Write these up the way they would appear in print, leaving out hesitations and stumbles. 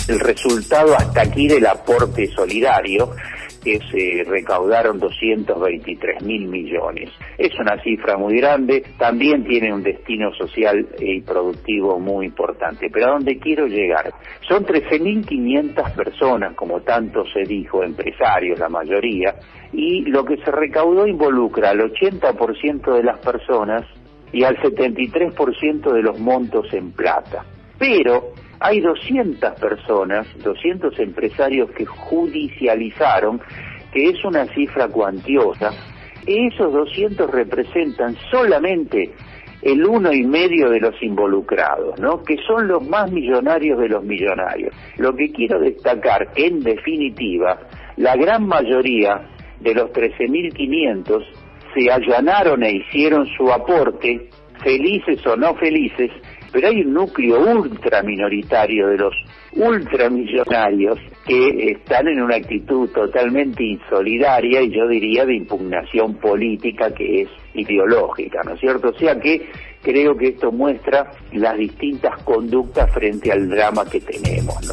el resultado hasta aquí del aporte solidario, que se recaudaron 223.000 millones. Es una cifra muy grande, también tiene un destino social y productivo muy importante. Pero a dónde quiero llegar, son 13.500 personas, como tanto se dijo, empresarios la mayoría, y lo que se recaudó involucra al 80% de las personas y al 73% de los montos en plata. Pero hay 200 personas, 200 empresarios que judicializaron, que es una cifra cuantiosa. Esos 200 representan solamente el 1,5% de los involucrados, ¿no? Que son los más millonarios de los millonarios. Lo que quiero destacar, que en definitiva, la gran mayoría de los 13.500 se allanaron e hicieron su aporte, felices o no felices, pero hay un núcleo ultra minoritario de los ultramillonarios que están en una actitud totalmente insolidaria y yo diría de impugnación política, que es ideológica, ¿no es cierto? O sea que creo que esto muestra las distintas conductas frente al drama que tenemos, ¿no?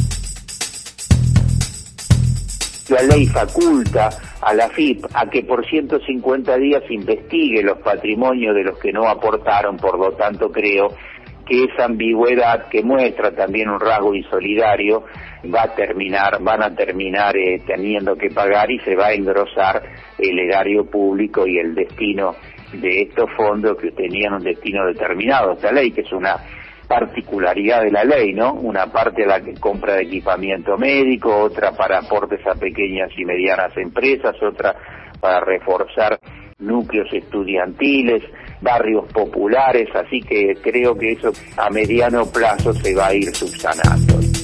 La ley faculta a la AFIP a que por 150 días investigue los patrimonios de los que no aportaron, por lo tanto creo que esa ambigüedad, que muestra también un rasgo insolidario, van a terminar teniendo que pagar y se va a engrosar el erario público y el destino de estos fondos que tenían un destino determinado. Esta ley, que es una particularidad de la ley, ¿no? Una parte a la compra de equipamiento médico, otra para aportes a pequeñas y medianas empresas, otra para reforzar núcleos estudiantiles, barrios populares, así que creo que eso a mediano plazo se va a ir subsanando.